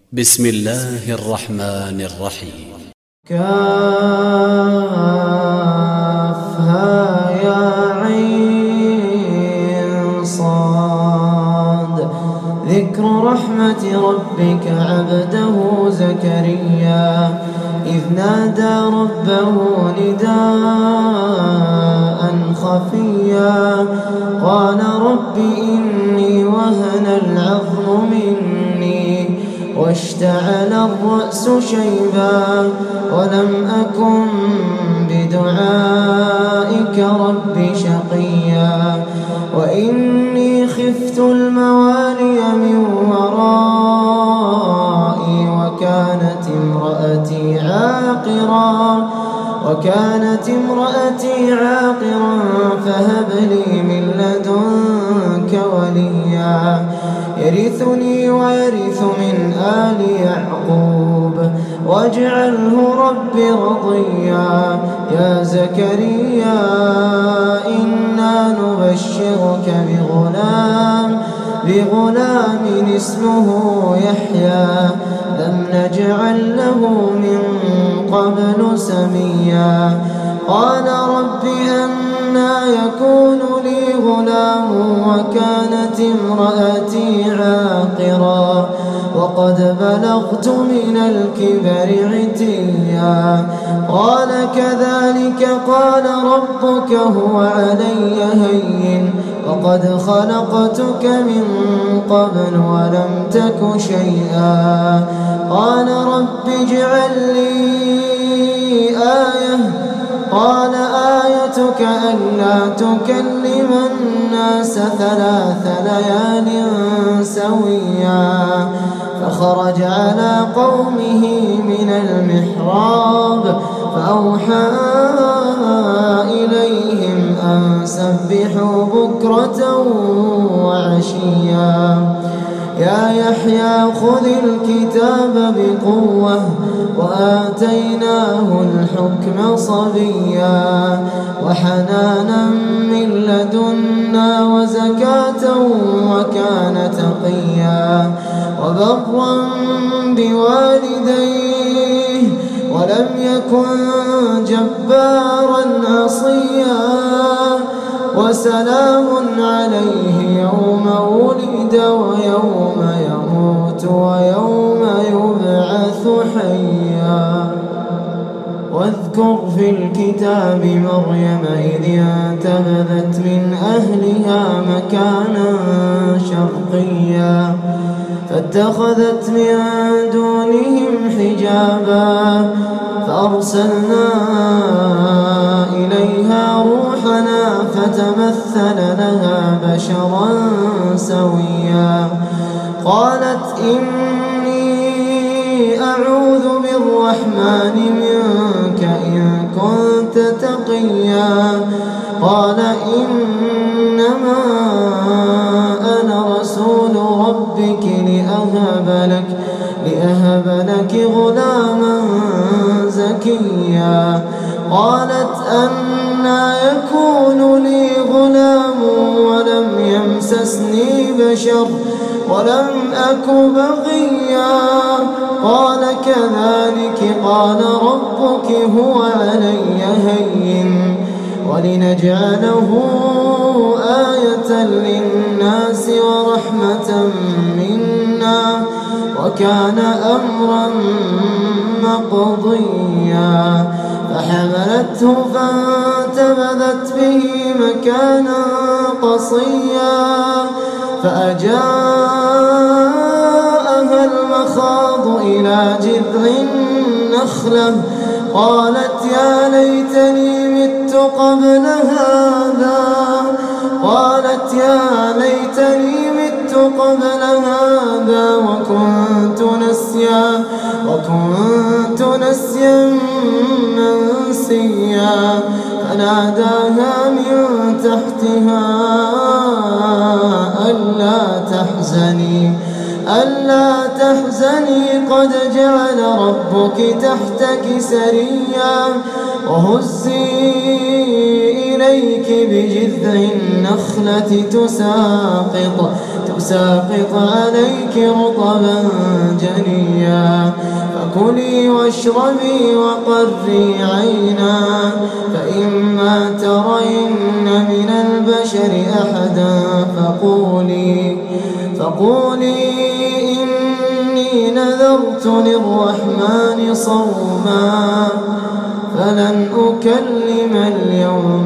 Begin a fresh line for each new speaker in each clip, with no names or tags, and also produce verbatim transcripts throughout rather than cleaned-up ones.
بسم الله الرحمن الرحيم.
كافها يا عين صاد. ذكر رحمة ربك عبده زكريا إذ نادى ربه نداء خفيا قال رب إني وهن العظم مني واشتعل الرأس شيبا ولم أكن بدعائك رب شقيا وإني خفت الموالي من ورائي وكانت امرأتي عاقرا وكانت امرأتي عاقرا فهب لي من لدنك وليا يرثني ويرث من آل يعقوب واجعله رب رضيا. يا زكريا إنا نبشرك بغلام بغلام اسمه يحيى لم نجعل له من قبل سميا. قال رب أنى يكون لي غلام وكانت امرأتي عاقرا وقد بلغت من الكبر عتيا. قال كذلك قال ربك هو علي هين وقد خلقتك من قبل ولم تك شيئا. قال رب اجعل لي آية قال آيتك ألا تكلم الناس ثلاث ليال سويا. فخرج على قومه من المحراب فأوحى إليهم أن سبحوا بكرة وعشيا. يا يحيى خذ الكتاب بقوة وآتيناه الحكم صبيا وحنانا من لدنا وزكاة وكان تقيا وبرا بوالديه ولم يكن جبارا عصيا. وسلام عليه يوم ولد ويوم يموت ويوم يبعث حيا. واذكر في الكتاب مريم إذ انتبذت من أهلها مكانا شرقيا فاتخذت من دونهم حجابا فأرسلنا إليها روحنا فتمثل لها بشرا سويا. قالت إني أعوذ بالرحمن منك إن كنت تقيا. قال إنما أنا رسول ربك لأهب لك لأهب لك غلاما زكيا. قالت أنى يكون لي غلام ولم يمسسني بشر ولم أك بغيا. قال كذلك قال ربك هو علي هين ولنجعله آية للناس ورحمة منا وكان أمرا مقضيا. فحملته فانتبذت به مكانا قصيا فأجاءها المخاض إلى جذع النخلة قالت يا ليتني مت قبل هذا قالت يا ليتني مت قبل هذا وكنت نسيا وكنت نسيا منسيا. فناداها من تحتها ألا تحزني ألا تحزني قد جعل ربك تحتك سريا وهزي إليك بجذع النخلة تساقط تساقط عليك رطبا جنيا فكلي واشربي وقري عينا، فإما ترين من البشر أحدا فقولي فقولي إني نذرت للرحمن صوما فلن أكلم اليوم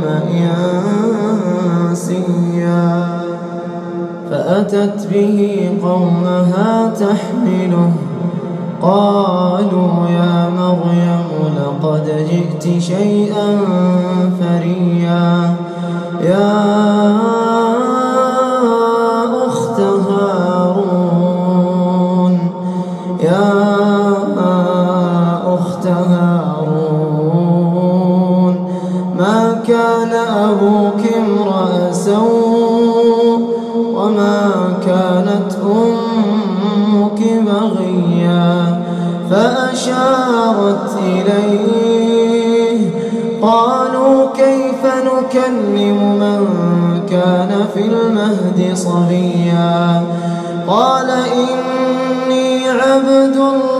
إنسيا. فأتت به قومها تحمله قالوا يا مريم لقد جئت شيئا فريا. يا أخت هارون يا أخت هارون ما كان أبوك امرأ سوء وما كانت أمك بغيا. فأشارت إليه قالوا كيف نكلم من كان في المهد صبيا. قال إني عبد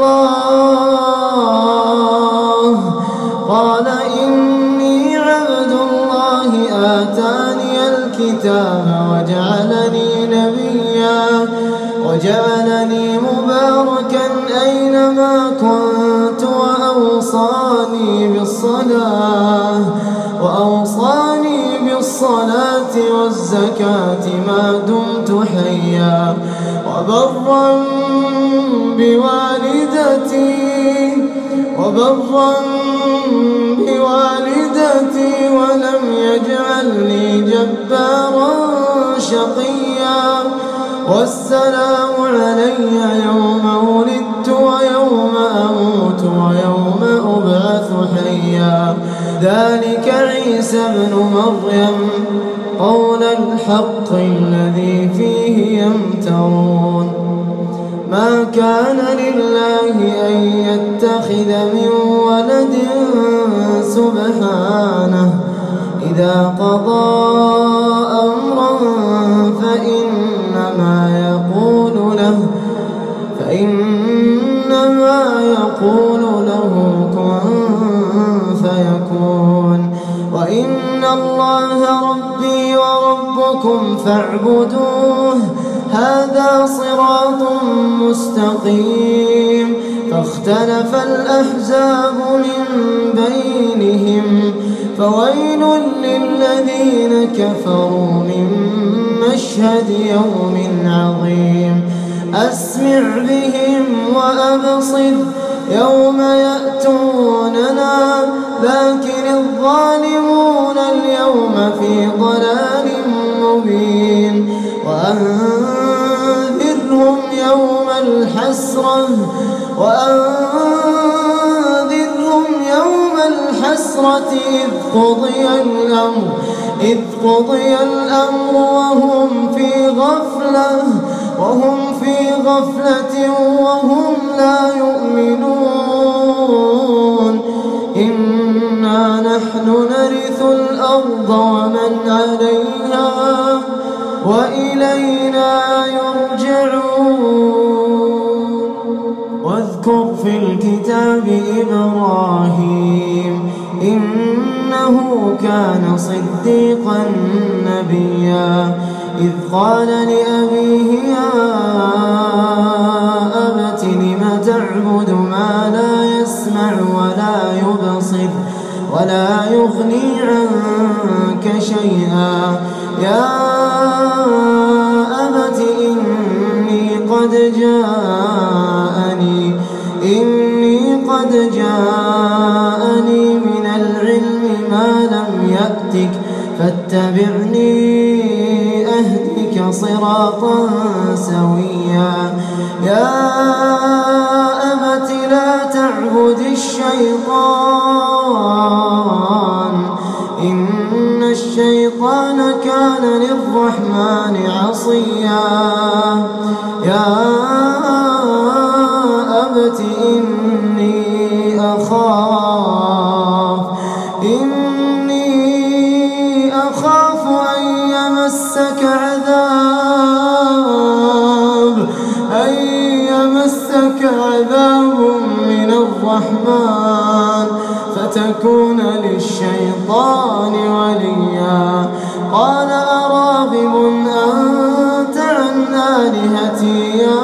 الله قال إني عبد الله آتاني الكتاب وجعلني نبيا وجعلني مباركا أينما كنت وأوصاني بالصلاة وأوصاني بالصلاة والزكاة ما دمت حيا وبرا بوالدتي وبرا بوالدتي ولم يجعلني جبارا شقيا. والسلام علي يوم ولدت ويوم أموت ويوم أبعث حيا. ذلك عيسى ابن مريم قول الحق الذي فيه يمترون. ما كان لله أن يتخذ من ولد سبحانه إذا قضى أمرا فإنما يقول له فإنما يقول له كن فيكون. وإن الله ربي وربكم فاعبدوه هذا صراط مستقيم. فاختلف الأحزاب من بينهم فويل للذين كفروا من مشهد يوم عظيم. أسمع بهم وأبصر يوم يأتوننا لكن الظالمون اليوم في ضلال مبين. وأنذرهم يوم الحسرة وأنذرهم يوم الحسرة إذ قضي الأمر إذ قضي الأمر وهم في غفلة وهم في غفلة وهم لا يؤمنون. إنا نحن نرث الأرض ومن عليها وإلينا يرجعون. واذكر في الكتاب إبراهيم إنه كان صديقا نبيا. إذ قال لأبيه يا أبت لم تعبد ما لا يسمع ولا يبصر ولا يغني عنك شيئا. يا أبت إني قد جاءني إني قد جاءني من العلم ما لم يأتك فاتبعني أهدك صراطا سويا. يا أبت لا تعبد الشيطان إن الشيطان كان للرحمن عصيا. يا أبت إني أخاف إني أخاف أن يمسك عذاب أن يمسك عذاب من الرحمن فتكون للشيطان وليا. قال أراغب أنت عن آلهتي يا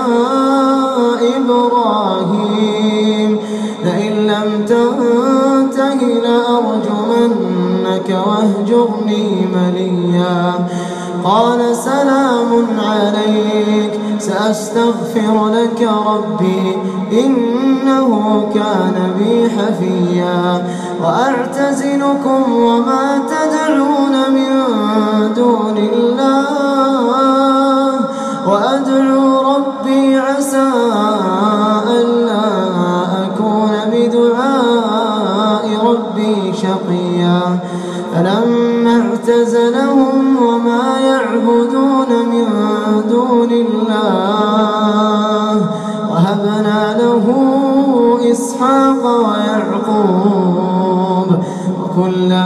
إبراهيم لئن لم تنته لأرجمنك واهجرني مليا. قال سلام عليك سأستغفر لك ربي إنه كان بي حفيا. وأعتزلكم وما تدعون من دون الله وأدعو ربي عسى ألا أكون بدعاء ربي شقيا. فلما اعتزلهم وما يعبدون من دون الله وهبنا له إسحاق ويعقوب وكلا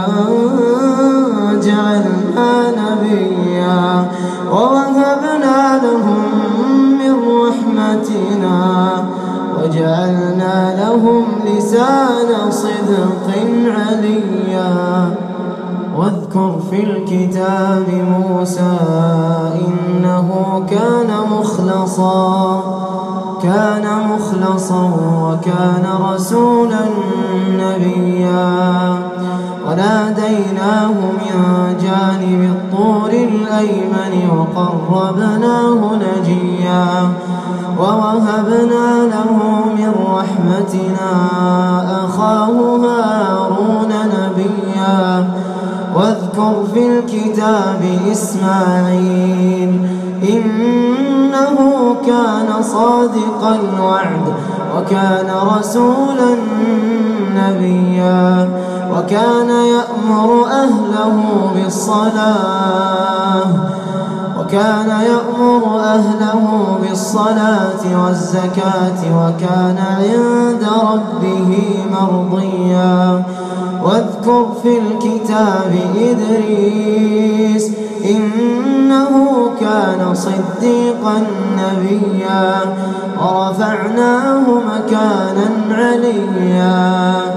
جعلنا نبيا ووهبنا لهم من رحمتنا وجعلنا لهم لسان صدق عليا. واذكر في الكتاب موسى إنه كان مخلصا كان مخلصا وكان رسولا نبيا. وناديناه من جانب الطور الأيمن وقربناه نجيا. ووهبنا له من رحمتنا أخاه هارون نبيا. واذكر في الكتاب إسماعيل إنه كان صادق الوعد وكان رسولا نبيا. وكان يأمر أهله بالصلاة وكان يأمر أهله بالصلاة والزكاة وكان عند ربه مرضيا. واذكر في الكتاب إدريس إنه كان صديقا نبيا. ورفعناه مكانا عليا.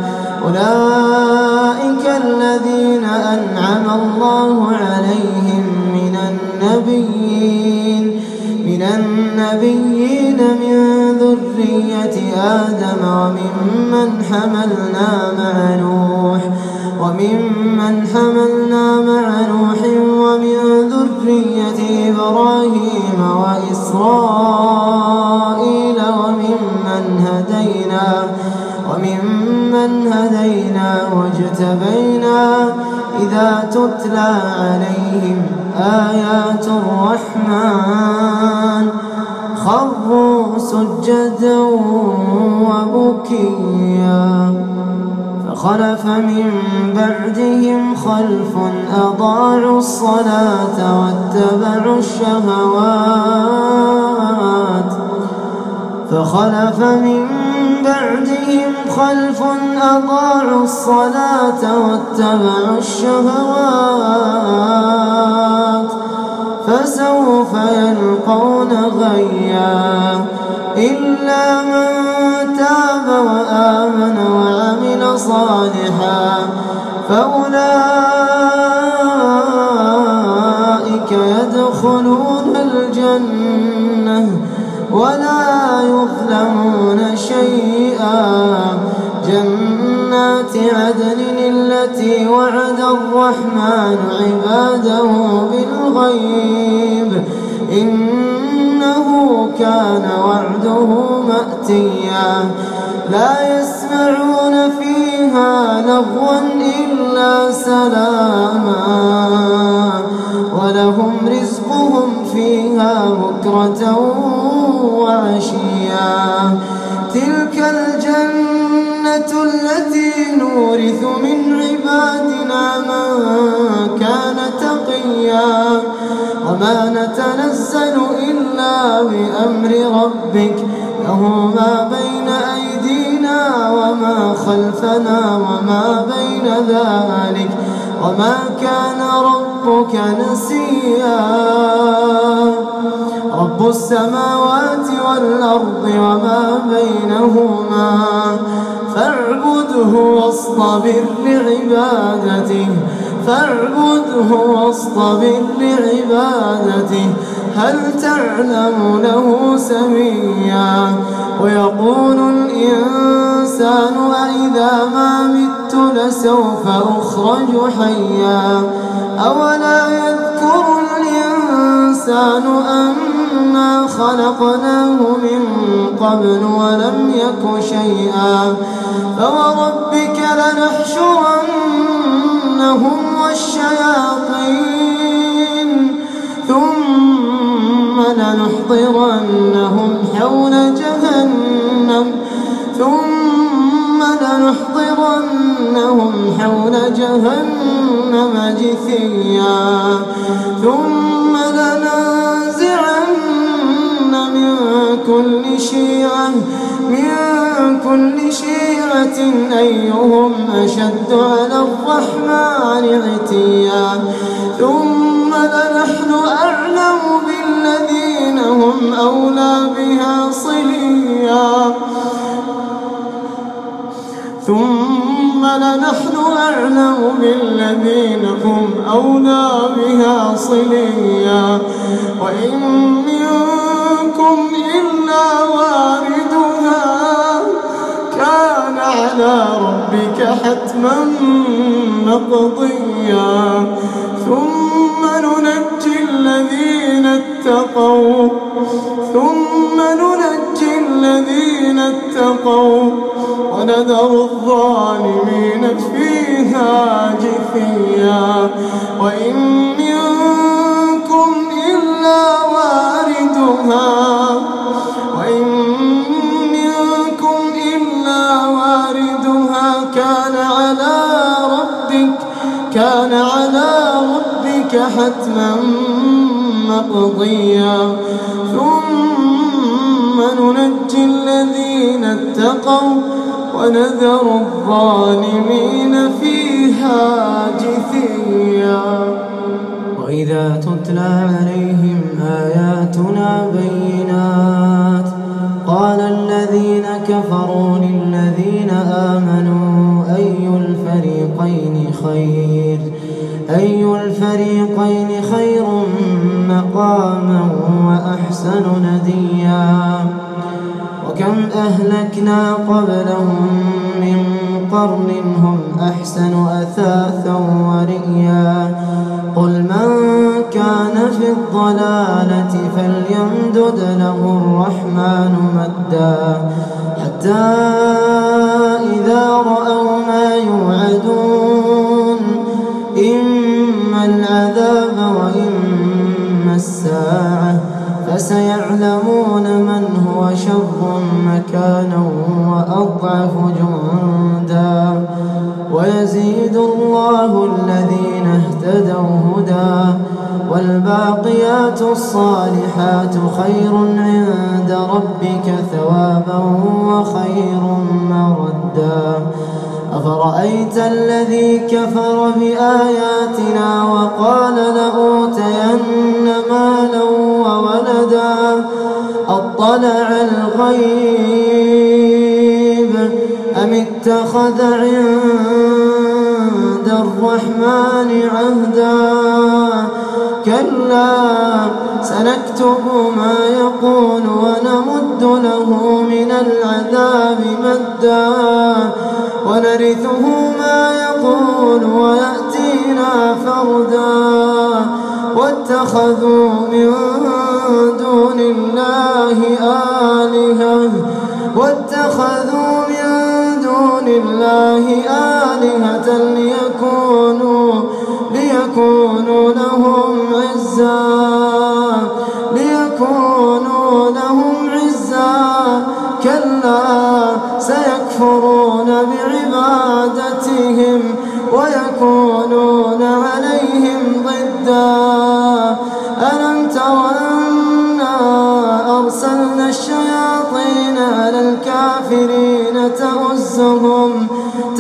أولئك الذين أنعم الله عليهم من النبيين من النبيين من ذرية آدم وممن حملنا مع نوح وممن حملنا مع نوح ومن ذرية إبراهيم وإسرائيل وممن هدينا وممن هدينا واجتبينا إذا تتلى عليهم آيات الرحمن خروا سجدا وبكيا. فخلف من بعدهم خلف أضاعوا الصلاة واتبعوا الشهوات فخلف من بعدهم خلف أضاعوا الصلاة واتبعوا الشهوات فسوف يلقون غيا. إلا من تاب وآمن وعمل صالحا فأولئك يدخلون الجنة ولا يظلمون شيئا. جنات عدن التي وعد الرحمن عباده بالغيب إنه كان وعده مأتيا. لا يسمعون فيها لغوا إلا سلاما ولهم رزقهم فيها بكرة وعشيا. تلك الجنة التي نورث من عبادنا من كان تقيا. وما نتنزل إلا بأمر ربك له ما بين أيدينا وما خلفنا وما بين ذلك وما كان ربك نسيا. رب رب السماوات والأرض وما بينهما فاعبده واصطبر لعبادته فاعبده واصطبر لعبادته هل تعلم له سميا ويقول الإنسان أإذا ما مت لسوف أخرج حيا أولا يذكر الإنسان أنا خلقناه من قبل ولم يك شيئا فوربك لنحشرنهم والشياطين ثم لنحضرنهم حول جهنم ثم لنحضرنهم حول جهنم جثيا ثم لننزعن من كل شيعة من كل شيعة أيهم أشد على الرحمن عتيا ثم لنحن أعلم بالذين هم أولى بها صليا ثم لنحن أعلم بالذين هم أولى بها صليا وإن منكم إلا واردها كان على ربك حتما مقضيا ثم ننجي الذين اتقوا ثم ننجي الذين اتقوا ونذر الظالمين فيها جثيا وإن منكم إلا واردها وإن منكم إلا واردها كان على ربك كان على ربك حتما مقضيا ثم ننجي الذين اتقوا ونذر الظالمين فيها جثيا وإذا تتلى عليهم آياتنا بينات قال الذين كفروا للذين آمنوا أي الفريقين خير أي الفريقين خير مقاما وأحسن نديا وكم أهلكنا قبلهم من قرن هم أحسن أثاثا ورئيا قل من كان في الضلالة فليمدد له الرحمن مدا حتى إذا رأوا ما يوعدون إما العذاب وإما الساعة فسيعلمون من هو شر مكانا وأضعف جندا ويزيد الله الذين اهتدوا هدى والباقيات الصالحات خير عند ربك ثوابا وخير مردا أفرأيت الذي كفر بآياتنا وقال لأوتين مالا وولدا أطلع الغيب أم اتخذ عند الرحمن عهدا كلا سنكتب ما يقول ونمد له من العذاب مدا ونرثه ما يقول ويأتينا فردا واتخذوا من دون الله آلهة واتخذوا من دون الله آلهة ليكونوا ليكونوا لهم عزا ليكونوا لهم عزا كلا سيكفرون بعبادتهم ويكونون عليهم ضدا ألم تر أنا أرسلنا الشياطين على الكافرين تؤزهم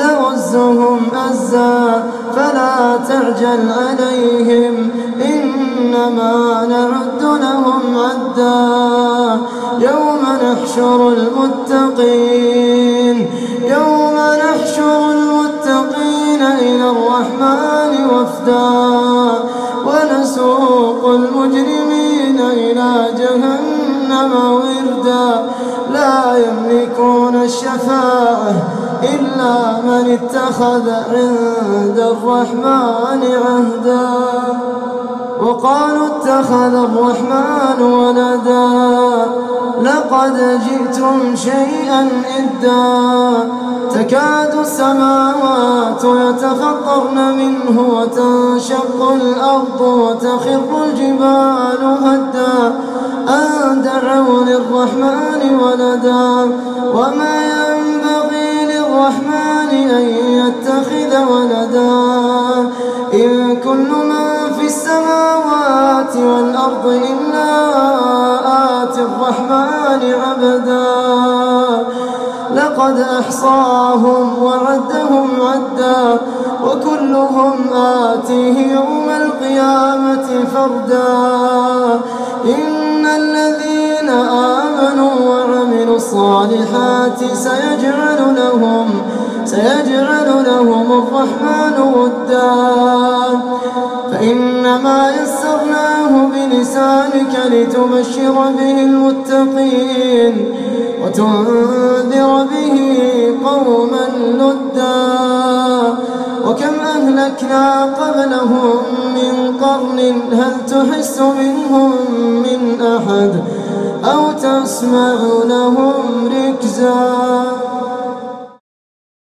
تؤزهم أزا فلا تعجل عليهم إن إنما نعد لهم عدا يوم نحشر المتقين يوم نحشر المتقين إلى الرحمن وفدا ونسوق المجرمين إلى جهنم وردا لا يملكون الشفاعة إلا من اتخذ عند الرحمن عهدا وقالوا اتخذ الرحمن ولدا لقد جئتم شيئا إدا تكاد السماوات يتفطرن منه وتنشق الأرض وتخر الجبال هدا أن دعوا للرحمن ولدا وما ينبغي للرحمن أن يتخذ ولدا إن كل من في السماوات والأرض إلا آتي الرحمن عبدا لقد أحصاهم وعدهم عدا وكلهم آتيه يوم القيامة فردا إن الذين آمنوا وعملوا الصالحات سيجعل لهم سيجعل لهم الرحمن ودا فإنما يسرناه بلسانك لتبشر به المتقين وتنذر به قوما لدا وكم أهلكنا قبلهم من قرن هل تحس منهم من أحد أو تسمع لهم ركزا.